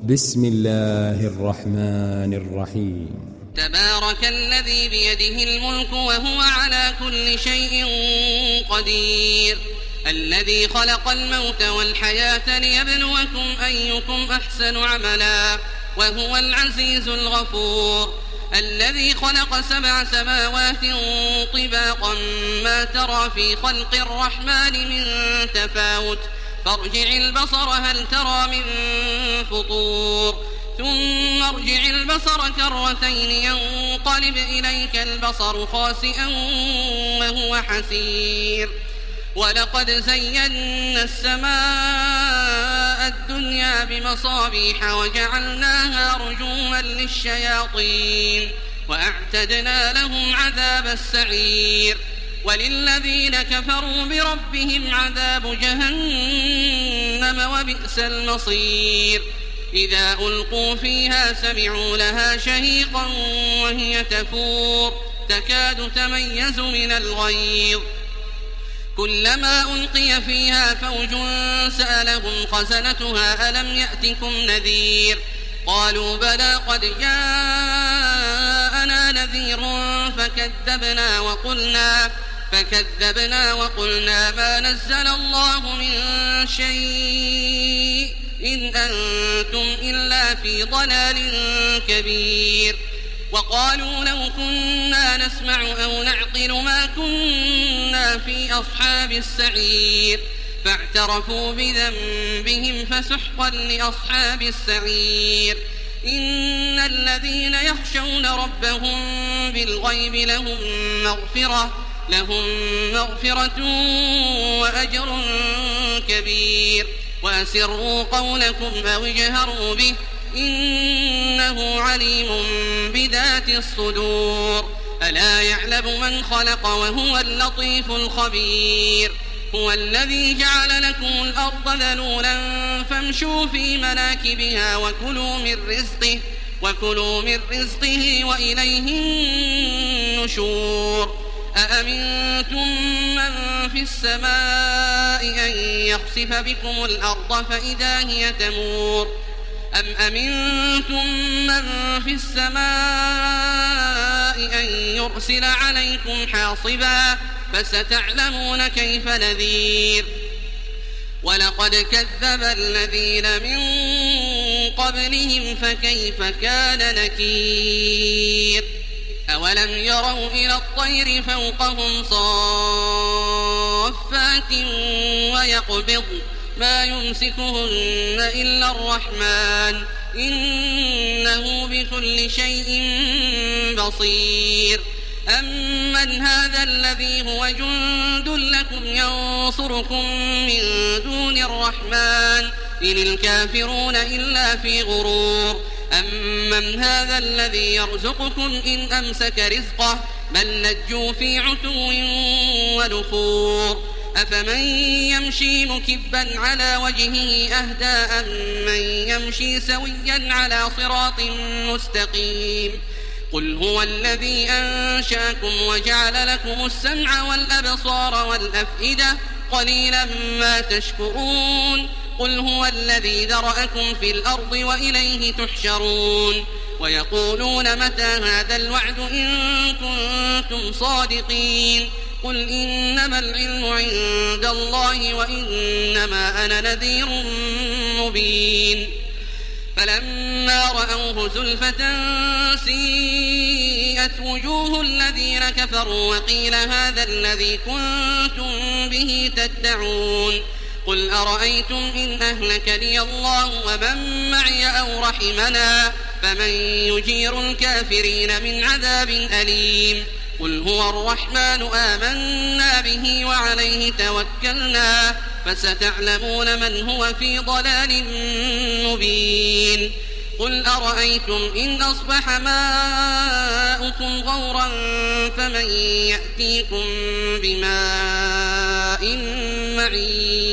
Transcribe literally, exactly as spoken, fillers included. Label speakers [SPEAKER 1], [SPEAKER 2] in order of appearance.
[SPEAKER 1] بسم الله الرحمن الرحيم.
[SPEAKER 2] تبارك الذي بيده الملك وهو على كل شيء قدير، الذي خلق الموت والحياة ليبلوكم أيكم أحسن عملا وهو العزيز الغفور، الذي خلق سبع سماوات طباقا ما ترى في خلق الرحمن من تفاوت فارجع البصر هل ترى من فطور ثم ارجع البصر كرتين ينقلب إليك البصر خاسئا وهو حسير، ولقد زينا السماء الدنيا بمصابيح وجعلناها رجوما للشياطين وأعتدنا لهم عذاب السعير، وللذين كفروا بربهم عذاب جهنم وبئس المصير. إذا ألقوا فيها سمعوا لها شهيقا وهي تفور تكاد تميز من الغيظ، كلما ألقي فيها فوج سألهم خزنتها ألم يأتكم نذير، قالوا بلى قد جاءنا نذير فكذبنا وقلنا فكذبنا وقلنا ما نزل الله من شيء إن أنتم إلا في ضلال كبير، وقالوا لو كنا نسمع أو نعقل ما كنا في أصحاب السعير، فاعترفوا بذنبهم فسحقا لأصحاب السعير. إن الذين يخشون ربهم بالغيب لهم مغفرة لهم مغفرة وأجر كبير، وأسروا قولكم أو اجهروا به إنه عليم بذات الصدور، ألا يعلم من خلق وهو اللطيف الخبير. هو الذي جعل لكم الأرض ذلولا فامشوا في مناكبها وكلوا من رزقه وكلوا من رزقه وإليه النشور. أأمنتم من في السماء أن يخسف بكم الأرض فإذا هي تمور أم أمنتم من في السماء أن يرسل عليكم حاصبا فستعلمون كيف نذير. ولقد كذب الذين من قبلهم فكيف كان نكير. أولم يروا إلى الطير فوقهم صافات ويقبض ما يمسكهن إلا الرحمن إنه بكل شيء بصير. أمن هذا الذي هو جند لكم ينصركم من دون الرحمن إن الكافرون إلا في غرور. أمن هذا الذي يرزقكم إن أمسك رزقه بل لجوا في عتو ونفور. أفمن يمشي مكبا على وجهه أهدى أمن يمشي سويا على صراط مستقيم. قل هو الذي أنشأكم وجعل لكم السمع والأبصار والأفئدة قليلا ما تشكرون. قل هو الذي ذرأكم في الأرض وإليه تحشرون. ويقولون متى هذا الوعد إن كنتم صادقين. قل إنما العلم عند الله وإنما أنا نذير مبين. فلما رأوه زلفة سيئت وجوه الذين كفروا وقيل هذا الذي كنتم به تدعون. قل أرأيتم إن أهلكني الله ومن معي أو رحمنا فمن يجير الكافرين من عذاب أليم. قل هو الرحمن آمنا به وعليه توكلنا فستعلمون من هو في ضلال مبين. قل أرأيتم إن أصبح ماؤكم غورا فمن يأتيكم بماء معين.